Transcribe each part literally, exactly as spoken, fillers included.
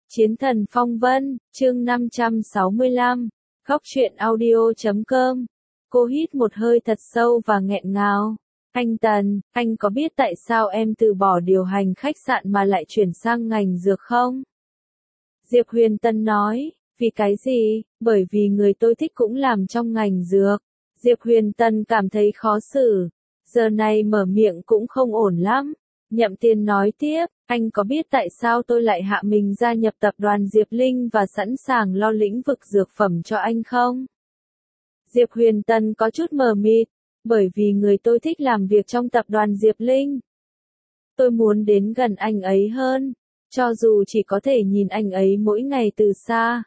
Chiến thần phong vân, chương năm trăm sáu mươi lăm, Góc truyện audio chấm com. Cô hít một hơi thật sâu và nghẹn ngào. Anh Tần, anh có biết tại sao em từ bỏ điều hành khách sạn mà lại chuyển sang ngành dược không? Diệp Huyền Tân nói, vì cái gì? Bởi vì người tôi thích cũng làm trong ngành dược. Diệp Huyền Tân cảm thấy khó xử. Giờ này mở miệng cũng không ổn lắm. Nhậm Tiên nói tiếp, anh có biết tại sao tôi lại hạ mình gia nhập tập đoàn Diệp Linh và sẵn sàng lo lĩnh vực dược phẩm cho anh không? Diệp Huyền Tân có chút mờ mịt, bởi vì người tôi thích làm việc trong tập đoàn Diệp Linh. Tôi muốn đến gần anh ấy hơn, cho dù chỉ có thể nhìn anh ấy mỗi ngày từ xa.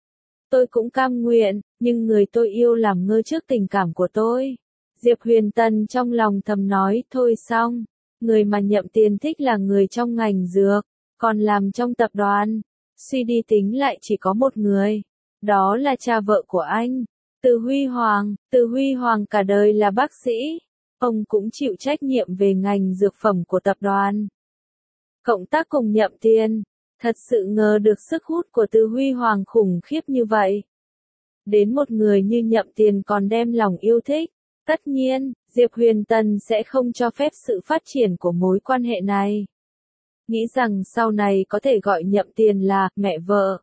Tôi cũng cam nguyện, nhưng người tôi yêu làm ngơ trước tình cảm của tôi. Diệp Huyền Tân trong lòng thầm nói, thôi xong. Người mà Nhậm Tiên thích là người trong ngành dược, còn làm trong tập đoàn. Suy đi tính lại chỉ có một người. Đó là cha vợ của anh, Từ Huy Hoàng. Từ Huy Hoàng cả đời là bác sĩ. Ông cũng chịu trách nhiệm về ngành dược phẩm của tập đoàn. Cộng tác cùng Nhậm Tiên, thật sự ngờ được sức hút của Từ Huy Hoàng khủng khiếp như vậy. Đến một người như Nhậm Tiên còn đem lòng yêu thích. Tất nhiên, Diệp Huyền Tân sẽ không cho phép sự phát triển của mối quan hệ này. Nghĩ rằng sau này có thể gọi Nhậm Tiên là mẹ vợ.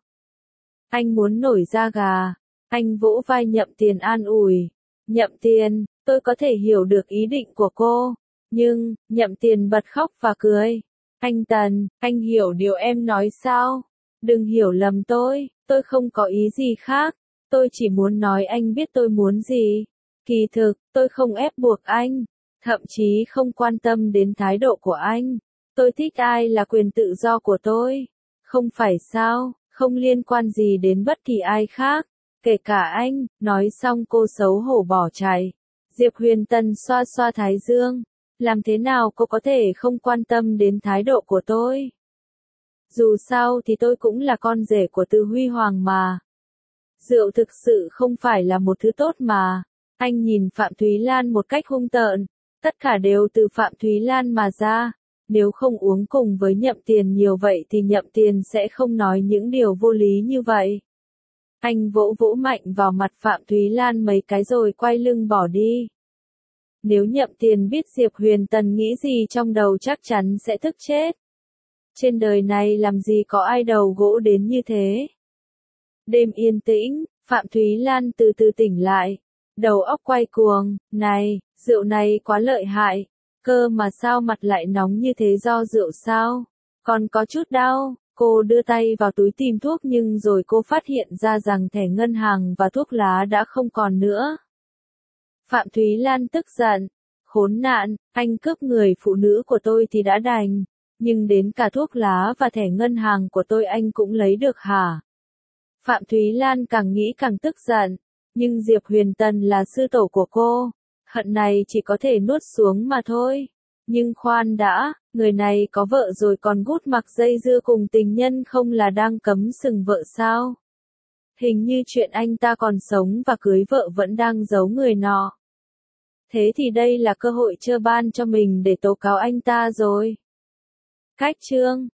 Anh muốn nổi da gà. Anh vỗ vai Nhậm Tiên an ủi. Nhậm Tiên, tôi có thể hiểu được ý định của cô. Nhưng, Nhậm Tiên bật khóc và cười. Anh Tần, anh hiểu điều em nói sao? Đừng hiểu lầm tôi, tôi không có ý gì khác. Tôi chỉ muốn nói anh biết tôi muốn gì. Kỳ thực, tôi không ép buộc anh, thậm chí không quan tâm đến thái độ của anh. Tôi thích ai là quyền tự do của tôi. Không phải sao, không liên quan gì đến bất kỳ ai khác, kể cả anh. Nói xong cô xấu hổ bỏ chạy. Diệp Huyền Tân xoa xoa thái dương. Làm thế nào cô có thể không quan tâm đến thái độ của tôi? Dù sao thì tôi cũng là con rể của Từ Huy Hoàng mà. Rượu thực sự không phải là một thứ tốt mà. Anh nhìn Phạm Thúy Lan một cách hung tợn, tất cả đều từ Phạm Thúy Lan mà ra. Nếu không uống cùng với Nhậm Tiên nhiều vậy thì Nhậm Tiên sẽ không nói những điều vô lý như vậy. Anh vỗ vỗ mạnh vào mặt Phạm Thúy Lan mấy cái rồi quay lưng bỏ đi. Nếu Nhậm Tiên biết Diệp Huyền Tân nghĩ gì trong đầu chắc chắn sẽ tức chết. Trên đời này làm gì có ai đầu gỗ đến như thế. Đêm yên tĩnh, Phạm Thúy Lan từ từ tỉnh lại. Đầu óc quay cuồng, này, rượu này quá lợi hại, cơ mà sao mặt lại nóng như thế do rượu sao? Còn có chút đau, cô đưa tay vào túi tìm thuốc nhưng rồi cô phát hiện ra rằng thẻ ngân hàng và thuốc lá đã không còn nữa. Phạm Thúy Lan tức giận, khốn nạn, anh cướp người phụ nữ của tôi thì đã đành, nhưng đến cả thuốc lá và thẻ ngân hàng của tôi anh cũng lấy được hả? Phạm Thúy Lan càng nghĩ càng tức giận. Nhưng Diệp Huyền Tân là sư tổ của cô, hận này chỉ có thể nuốt xuống mà thôi. Nhưng khoan đã, người này có vợ rồi còn gút mặc dây dưa cùng tình nhân không là đang cấm sừng vợ sao? Hình như chuyện anh ta còn sống và cưới vợ vẫn đang giấu người nọ. Thế thì đây là cơ hội trơ ban cho mình để tố cáo anh ta rồi. Cách chương